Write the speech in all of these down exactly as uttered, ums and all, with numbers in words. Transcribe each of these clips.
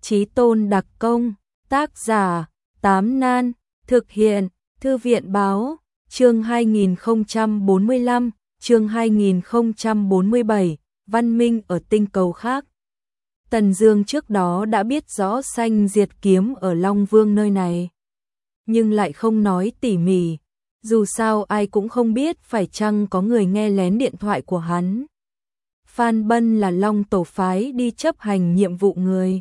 Chí Tôn đặc công, tác giả, Tám Nan, thực hiện, Thư viện báo, chương hai nghìn không trăm bốn mươi lăm, chương hai nghìn không trăm bốn mươi bảy, văn minh ở tinh cầu khác. Tần Dương trước đó đã biết rõ Sanh Diệt Kiếm ở Long Vương nơi này, nhưng lại không nói tỉ mỉ, dù sao ai cũng không biết phải chăng có người nghe lén điện thoại của hắn. Phan Bân là Long tổ phái đi chấp hành nhiệm vụ người.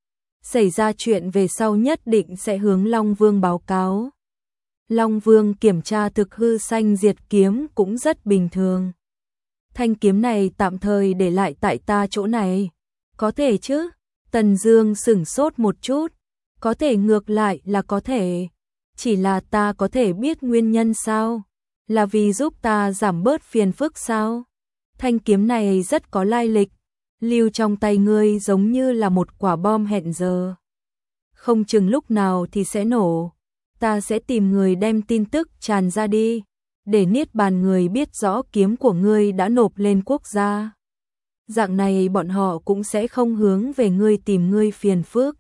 Xảy ra chuyện về sau nhất định sẽ hướng Long Vương báo cáo. Long Vương kiểm tra thực hư Sanh Diệt Kiếm cũng rất bình thường. Thanh kiếm này tạm thời để lại tại ta chỗ này. Có thể chứ? Tần Dương sửng sốt một chút. Có thể, ngược lại là có thể. Chỉ là ta có thể biết nguyên nhân sao? Là vì giúp ta giảm bớt phiền phức sao? Thanh kiếm này rất có lai lịch. Lưu trong tay ngươi giống như là một quả bom hẹn giờ. Không chừng lúc nào thì sẽ nổ. Ta sẽ tìm người đem tin tức tràn ra đi, để Niết Bàn người biết rõ kiếm của ngươi đã nộp lên quốc gia. Dạng này bọn họ cũng sẽ không hướng về ngươi tìm ngươi phiền phức.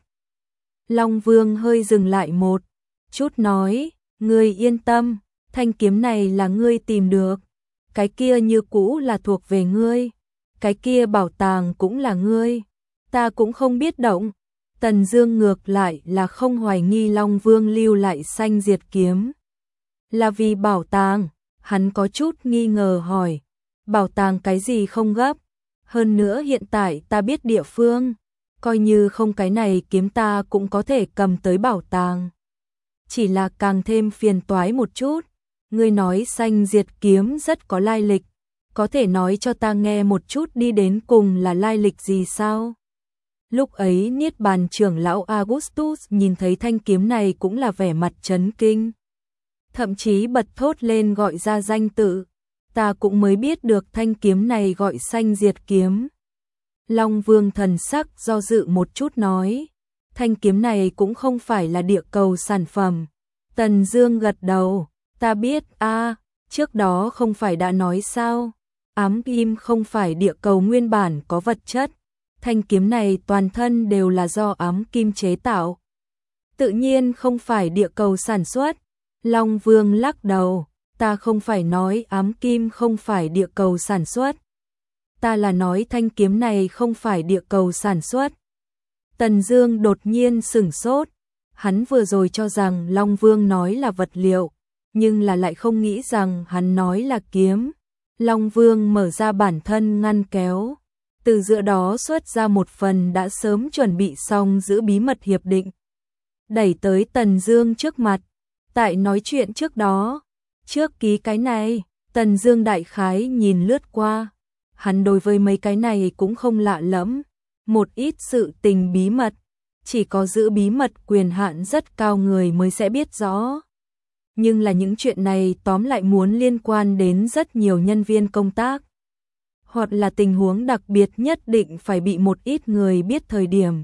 Long Vương hơi dừng lại một chút nói, ngươi yên tâm, thanh kiếm này là ngươi tìm được. Cái kia như cũ là thuộc về ngươi. Cái kia bảo tàng cũng là ngươi. Ta cũng không biết động. Tần Dương ngược lại là không hoài nghi Long Vương lưu lại Sanh Diệt Kiếm. Là vì bảo tàng, hắn có chút nghi ngờ hỏi. Bảo tàng cái gì không gấp? Hơn nữa hiện tại ta biết địa phương. Coi như không cái này kiếm ta cũng có thể cầm tới bảo tàng. Chỉ là càng thêm phiền toái một chút. Ngươi nói Sanh Diệt Kiếm rất có lai lịch. Có thể nói cho ta nghe một chút đi, đến cùng là lai lịch gì sao? Lúc ấy Niết Bàn trưởng lão Augustus nhìn thấy thanh kiếm này cũng là vẻ mặt chấn kinh. Thậm chí bật thốt lên gọi ra danh tự. Ta cũng mới biết được thanh kiếm này gọi Sanh Diệt Kiếm. Long Vương thần sắc do dự một chút nói. Thanh kiếm này cũng không phải là địa cầu sản phẩm. Tần Dương gật đầu. Ta biết a, à, trước đó không phải đã nói sao? Ám kim không phải địa cầu nguyên bản có vật chất. Thanh kiếm này toàn thân đều là do ám kim chế tạo. Tự nhiên không phải địa cầu sản xuất. Long Vương lắc đầu. Ta không phải nói ám kim không phải địa cầu sản xuất. Ta là nói thanh kiếm này không phải địa cầu sản xuất. Tần Dương đột nhiên sửng sốt. Hắn vừa rồi cho rằng Long Vương nói là vật liệu, nhưng là lại không nghĩ rằng hắn nói là kiếm. Long Vương mở ra bản thân ngăn kéo, từ giữa đó xuất ra một phần đã sớm chuẩn bị xong giữ bí mật hiệp định, đẩy tới Tần Dương trước mặt. Tại nói chuyện trước đó, trước ký cái này. Tần Dương đại khái nhìn lướt qua, hắn đối với mấy cái này cũng không lạ lẫm. Một ít sự tình bí mật, chỉ có giữ bí mật quyền hạn rất cao người mới sẽ biết rõ. Nhưng là những chuyện này tóm lại muốn liên quan đến rất nhiều nhân viên công tác, hoặc là tình huống đặc biệt nhất định phải bị một ít người biết thời điểm,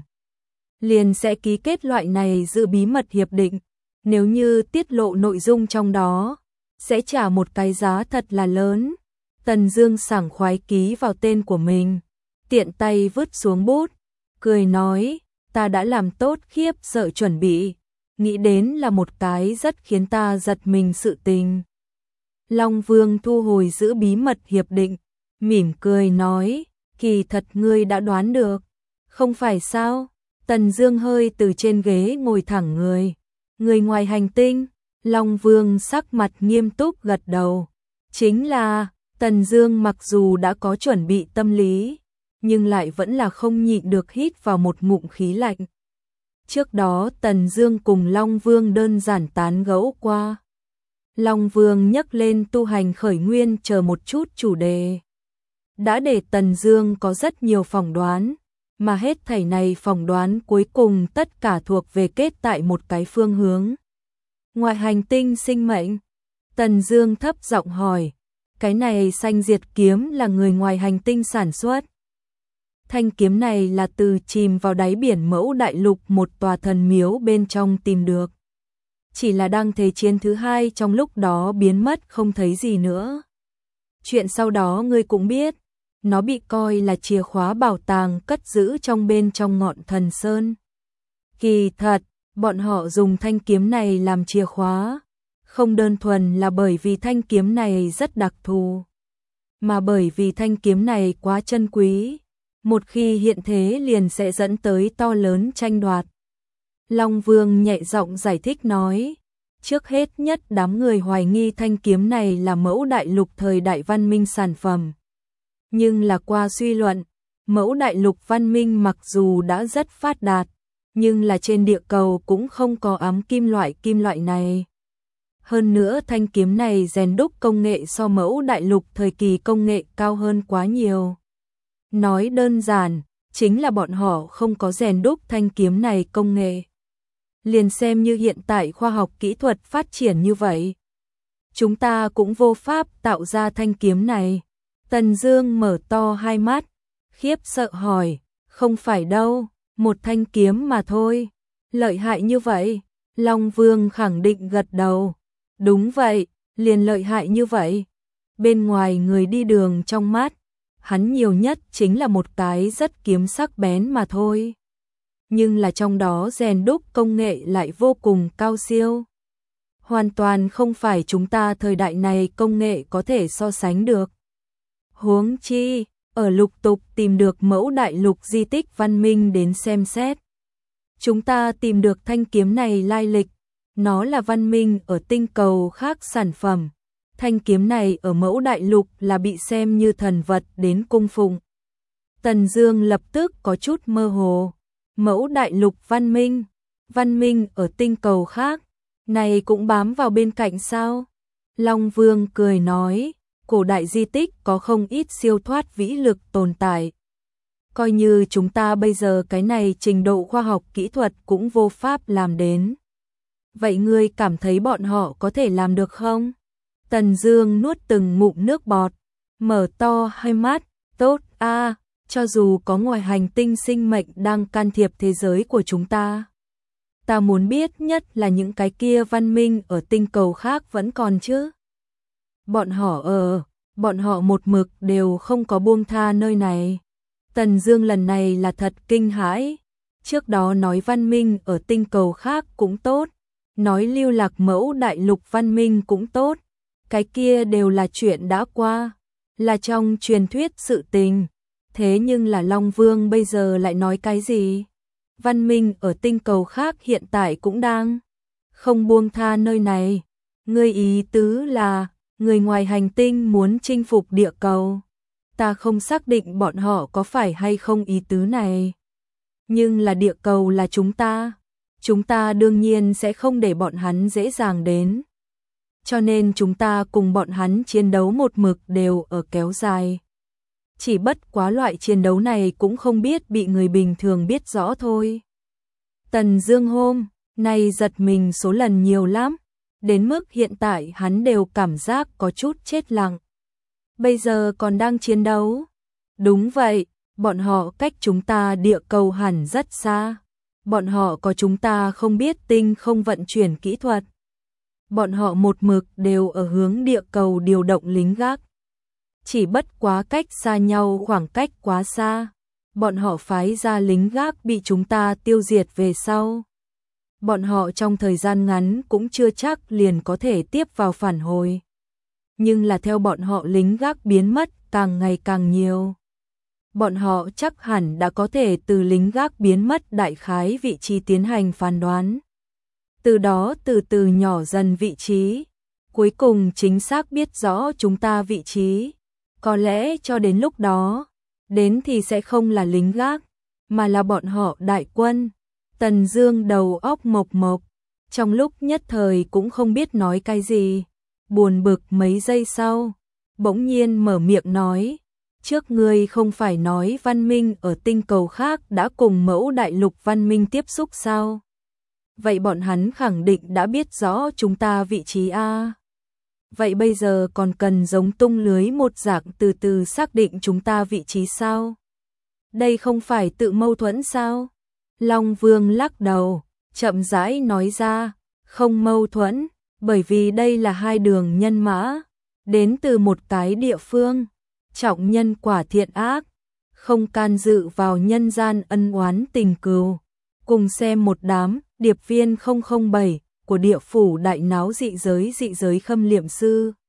liền sẽ ký kết loại này giữ bí mật hiệp định. Nếu như tiết lộ nội dung trong đó, sẽ trả một cái giá thật là lớn. Tần Dương sảng khoái ký vào tên của mình, tiện tay vứt xuống bút, cười nói, ta đã làm tốt khiếp sợ chuẩn bị. Nghĩ đến là một cái rất khiến ta giật mình sự tình. Long Vương thu hồi giữ bí mật hiệp định, mỉm cười nói, kỳ thật ngươi đã đoán được, không phải sao? Tần Dương hơi từ trên ghế ngồi thẳng người. Người ngoài hành tinh? Long Vương sắc mặt nghiêm túc gật đầu. Chính là, Tần Dương mặc dù đã có chuẩn bị tâm lý, nhưng lại vẫn là không nhịn được hít vào một ngụm khí lạnh. Trước đó Tần Dương cùng Long Vương đơn giản tán gẫu qua. Long Vương nhắc lên tu hành khởi nguyên chờ một chút chủ đề, đã để Tần Dương có rất nhiều phỏng đoán, mà hết thảy này phỏng đoán cuối cùng tất cả thuộc về kết tại một cái phương hướng. Ngoài hành tinh sinh mệnh? Tần Dương thấp giọng hỏi. Cái này Sanh Diệt Kiếm là người ngoài hành tinh sản xuất. Thanh kiếm này là từ chìm vào đáy biển Mẫu Đại Lục một tòa thần miếu bên trong tìm được. Chỉ là đang Thế chiến thứ hai trong lúc đó biến mất không thấy gì nữa. Chuyện sau đó ngươi cũng biết, nó bị coi là chìa khóa bảo tàng cất giữ trong bên trong ngọn thần sơn. Kỳ thật, bọn họ dùng thanh kiếm này làm chìa khóa, không đơn thuần là bởi vì thanh kiếm này rất đặc thù, mà bởi vì thanh kiếm này quá chân quý, một khi hiện thế liền sẽ dẫn tới to lớn tranh đoạt. Long Vương nhẹ giọng giải thích nói, trước hết nhất đám người hoài nghi thanh kiếm này là mẫu đại lục thời đại văn minh sản phẩm. Nhưng là qua suy luận, mẫu đại lục văn minh mặc dù đã rất phát đạt, nhưng là trên địa cầu cũng không có ám kim loại kim loại này. Hơn nữa thanh kiếm này rèn đúc công nghệ so mẫu đại lục thời kỳ công nghệ cao hơn quá nhiều. Nói đơn giản, chính là bọn họ không có rèn đúc thanh kiếm này công nghệ. Liền xem như hiện tại khoa học kỹ thuật phát triển như vậy, chúng ta cũng vô pháp tạo ra thanh kiếm này. Tần Dương mở to hai mắt, khiếp sợ hỏi, không phải đâu, một thanh kiếm mà thôi, lợi hại như vậy? Long Vương khẳng định gật đầu, đúng vậy, liền lợi hại như vậy. Bên ngoài người đi đường trong mắt, hắn nhiều nhất chính là một cái rất kiếm sắc bén mà thôi. Nhưng là trong đó rèn đúc công nghệ lại vô cùng cao siêu. Hoàn toàn không phải chúng ta thời đại này công nghệ có thể so sánh được. Huống chi, ở lục tục tìm được mẫu đại lục di tích văn minh đến xem xét. Chúng ta tìm được thanh kiếm này lai lịch, nó là văn minh ở tinh cầu khác sản phẩm. Thanh kiếm này ở mẫu đại lục là bị xem như thần vật đến cung phụng. Tần Dương lập tức có chút mơ hồ. Mẫu đại lục văn minh, văn minh ở tinh cầu khác, này cũng bám vào bên cạnh sao? Long Vương cười nói, cổ đại di tích có không ít siêu thoát vĩ lực tồn tại. Coi như chúng ta bây giờ cái này trình độ khoa học kỹ thuật cũng vô pháp làm đến. Vậy ngươi cảm thấy bọn họ có thể làm được không? Tần Dương nuốt từng ngụm nước bọt, mở to hai mắt, tốt a, à, cho dù có ngoài hành tinh sinh mệnh đang can thiệp thế giới của chúng ta. Ta muốn biết nhất là những cái kia văn minh ở tinh cầu khác vẫn còn chứ. Bọn họ ở, bọn họ một mực đều không có buông tha nơi này. Tần Dương lần này là thật kinh hãi. Trước đó nói văn minh ở tinh cầu khác cũng tốt, nói lưu lạc mẫu đại lục văn minh cũng tốt. Cái kia đều là chuyện đã qua, là trong truyền thuyết sự tình. Thế nhưng là Long Vương bây giờ lại nói cái gì? Văn minh ở tinh cầu khác hiện tại cũng đang không buông tha nơi này. Ngươi ý tứ là người ngoài hành tinh muốn chinh phục địa cầu. Ta không xác định bọn họ có phải hay không ý tứ này. Nhưng là địa cầu là chúng ta. Chúng ta đương nhiên sẽ không để bọn hắn dễ dàng đến. Cho nên chúng ta cùng bọn hắn chiến đấu một mực đều ở kéo dài. Chỉ bất quá loại chiến đấu này cũng không biết bị người bình thường biết rõ thôi. Tần Dương hôm nay giật mình số lần nhiều lắm, đến mức hiện tại hắn đều cảm giác có chút chết lặng. Bây giờ còn đang chiến đấu? Đúng vậy, bọn họ cách chúng ta địa cầu hẳn rất xa. Bọn họ có chúng ta không biết tinh không vận chuyển kỹ thuật. Bọn họ một mực đều ở hướng địa cầu điều động lính gác. Chỉ bất quá cách xa nhau khoảng cách quá xa. Bọn họ phái ra lính gác bị chúng ta tiêu diệt về sau. Bọn họ trong thời gian ngắn cũng chưa chắc liền có thể tiếp vào phản hồi. Nhưng là theo bọn họ lính gác biến mất càng ngày càng nhiều. Bọn họ chắc hẳn đã có thể từ lính gác biến mất đại khái vị trí tiến hành phán đoán. Từ đó từ từ nhỏ dần vị trí. Cuối cùng chính xác biết rõ chúng ta vị trí. Có lẽ cho đến lúc đó, đến thì sẽ không là lính gác, mà là bọn họ đại quân. Tần Dương đầu óc mộc mộc, trong lúc nhất thời cũng không biết nói cái gì. Buồn bực mấy giây sau, bỗng nhiên mở miệng nói, trước ngươi không phải nói văn minh ở tinh cầu khác đã cùng mẫu đại lục văn minh tiếp xúc sao? Vậy bọn hắn khẳng định đã biết rõ chúng ta vị trí a. Vậy bây giờ còn cần giống tung lưới một dạng từ từ xác định chúng ta vị trí sao? Đây không phải tự mâu thuẫn sao? Long Vương lắc đầu, chậm rãi nói ra, không mâu thuẫn, bởi vì đây là hai đường nhân mã, đến từ một cái địa phương, trọng nhân quả thiện ác, không can dự vào nhân gian ân oán tình cừu, Cùng xem một đám điệp viên không không bảy của địa phủ đại náo dị giới dị giới khâm liệm sư.